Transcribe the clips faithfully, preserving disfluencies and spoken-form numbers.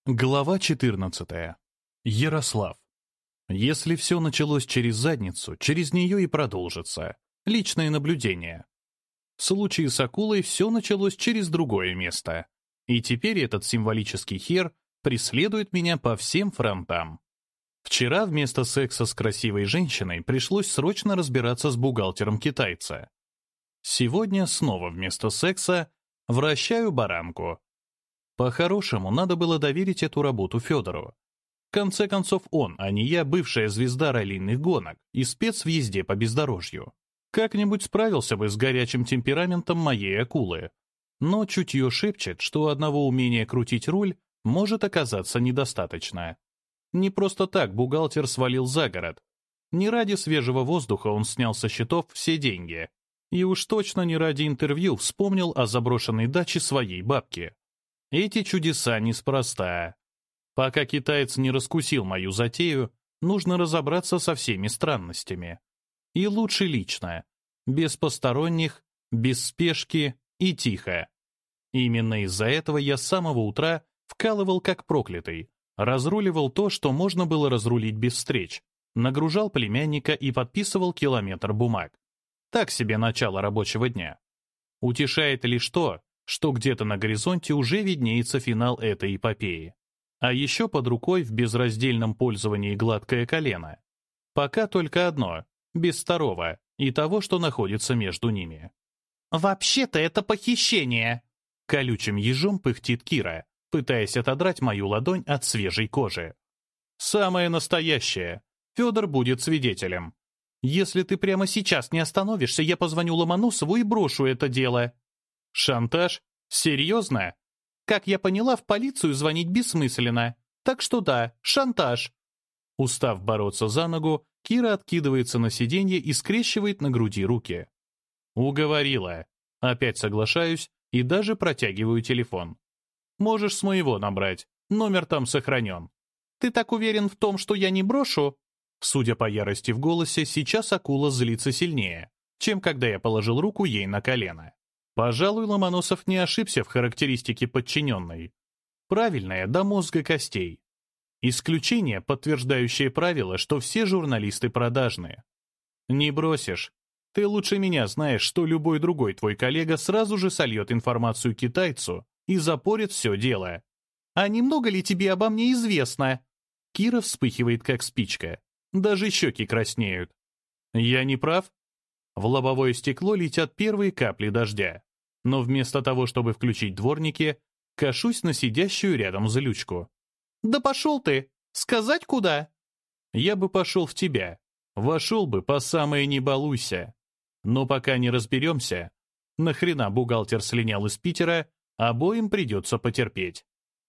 Глава четырнадцатая. Ярослав. Если все началось через задницу, через нее и продолжится. Личное наблюдение. В случае с акулой все началось через другое место. И теперь этот символический хер преследует меня по всем фронтам. Вчера вместо секса с красивой женщиной пришлось срочно разбираться с бухгалтером китайца. Сегодня снова вместо секса вращаю баранку. По-хорошему, надо было доверить эту работу Федору. В конце концов, он, а не я, бывшая звезда раллийных гонок и спец в езде по бездорожью. Как-нибудь справился бы с горячим темпераментом моей акулы. Но чутье шепчет, что у одного умения крутить руль может оказаться недостаточно. Не просто так бухгалтер свалил за город. Не ради свежего воздуха он снял со счетов все деньги. И уж точно не ради интервью вспомнил о заброшенной даче своей бабки. Эти чудеса неспроста. Пока китаец не раскусил мою затею, нужно разобраться со всеми странностями. И лучше лично, без посторонних, без спешки и тихо. Именно из-за этого я с самого утра вкалывал как проклятый, разруливал то, что можно было разрулить без встреч, нагружал племянника и подписывал километр бумаг. Так себе начало рабочего дня. Утешает лишь то, что где-то на горизонте уже виднеется финал этой эпопеи. А еще под рукой в безраздельном пользовании гладкое колено. Пока только одно, без второго, и того, что находится между ними. «Вообще-то это похищение!» Колючим ежом пыхтит Кира, пытаясь отодрать мою ладонь от свежей кожи. «Самое настоящее. Федор будет свидетелем. Если ты прямо сейчас не остановишься, я позвоню Ломоносову и брошу это дело». «Шантаж? Серьезно?» «Как я поняла, в полицию звонить бессмысленно. Так что да, шантаж». Устав бороться за ногу, Кира откидывается на сиденье и скрещивает на груди руки. «Уговорила». Опять соглашаюсь и даже протягиваю телефон. «Можешь с моего набрать, номер там сохранен». «Ты так уверен в том, что я не брошу?» Судя по ярости в голосе, сейчас акула злится сильнее, чем когда я положил руку ей на колено. Пожалуй, Ломоносов не ошибся в характеристике подчиненной. Правильная до мозга костей. Исключение, подтверждающее правило, что все журналисты продажные. Не бросишь. Ты лучше меня знаешь, что любой другой твой коллега сразу же сольет информацию китайцу и запорит все дело. А немного ли тебе обо мне известно? Кира вспыхивает, как спичка. Даже щеки краснеют. Я не прав? В лобовое стекло летят первые капли дождя. Но вместо того, чтобы включить дворники, кашусь на сидящую рядом злючку. «Да пошел ты! Сказать куда?» Я бы пошел в тебя. Вошел бы по самое не балуйся. Но пока не разберемся, нахрена бухгалтер слинял из Питера, обоим придется потерпеть.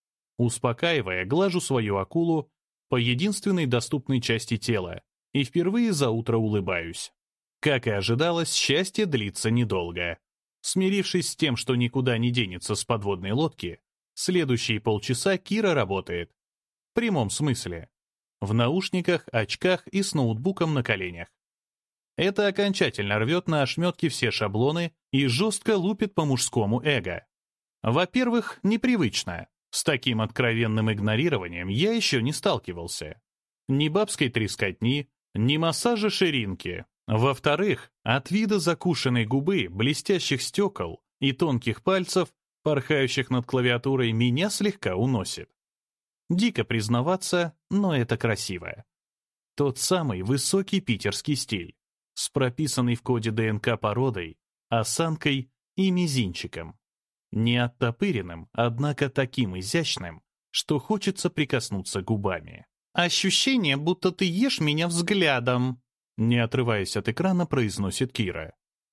Успокаивая, глажу свою акулу по единственной доступной части тела и впервые за утро улыбаюсь. Как и ожидалось, счастье длится недолго. Смирившись с тем, что никуда не денется с подводной лодки, следующие полчаса Кира работает. В прямом смысле. В наушниках, очках и с ноутбуком на коленях. Это окончательно рвет на ошметки все шаблоны и жестко лупит по мужскому эго. Во-первых, непривычно. С таким откровенным игнорированием я еще не сталкивался. Ни бабской трескотни, ни массажа ширинки. Во-вторых, от вида закушенной губы, блестящих стекол и тонких пальцев, порхающих над клавиатурой, меня слегка уносит. Дико признаваться, но это красиво. Тот самый высокий питерский стиль, с прописанной в коде ДНК породой, осанкой и мизинчиком. Не оттопыренным, однако таким изящным, что хочется прикоснуться губами. «Ощущение, будто ты ешь меня взглядом», не отрываясь от экрана, произносит Кира.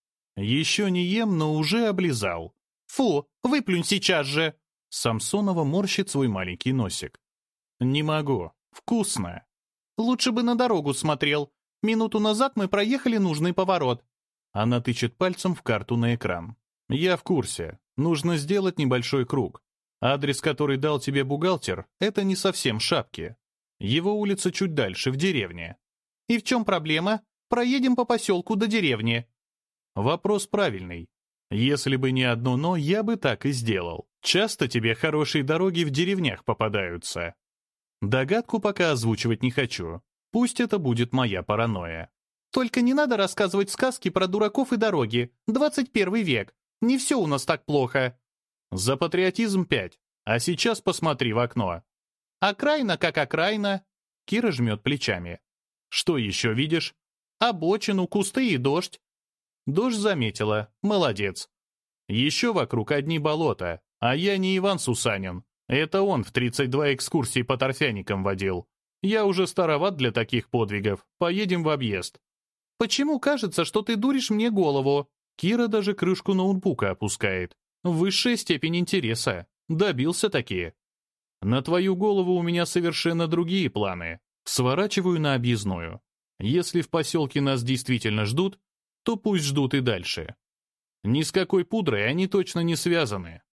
«Еще не ем, но уже облизал». «Фу, выплюнь сейчас же!» Самсонова морщит свой маленький носик. «Не могу. Вкусно». «Лучше бы на дорогу смотрел. Минуту назад мы проехали нужный поворот». Она тычет пальцем в карту на экран. «Я в курсе. Нужно сделать небольшой круг. Адрес, который дал тебе бухгалтер, это не совсем Шапки. Его улица чуть дальше, в деревне». «И в чем проблема? Проедем по поселку до деревни». Вопрос правильный. Если бы не одно «но», я бы так и сделал. Часто тебе хорошие дороги в деревнях попадаются. Догадку пока озвучивать не хочу. Пусть это будет моя паранойя. Только не надо рассказывать сказки про дураков и дороги. двадцать первый век. Не все у нас так плохо. За патриотизм пять. А сейчас посмотри в окно. Окраина как окраина. Кира жмет плечами. Что еще видишь? Обочину, кусты и дождь. Дождь заметила. Молодец. Еще вокруг одни болота. А я не Иван Сусанин. Это он в тридцать два экскурсии по торфяникам водил. Я уже староват для таких подвигов. Поедем в объезд. Почему кажется, что ты дуришь мне голову? Кира даже крышку ноутбука опускает. Высшая степень интереса. Добился таки. На твою голову у меня совершенно другие планы. Сворачиваю на объездную. Если в поселке нас действительно ждут, то пусть ждут и дальше. Ни с какой пудрой они точно не связаны.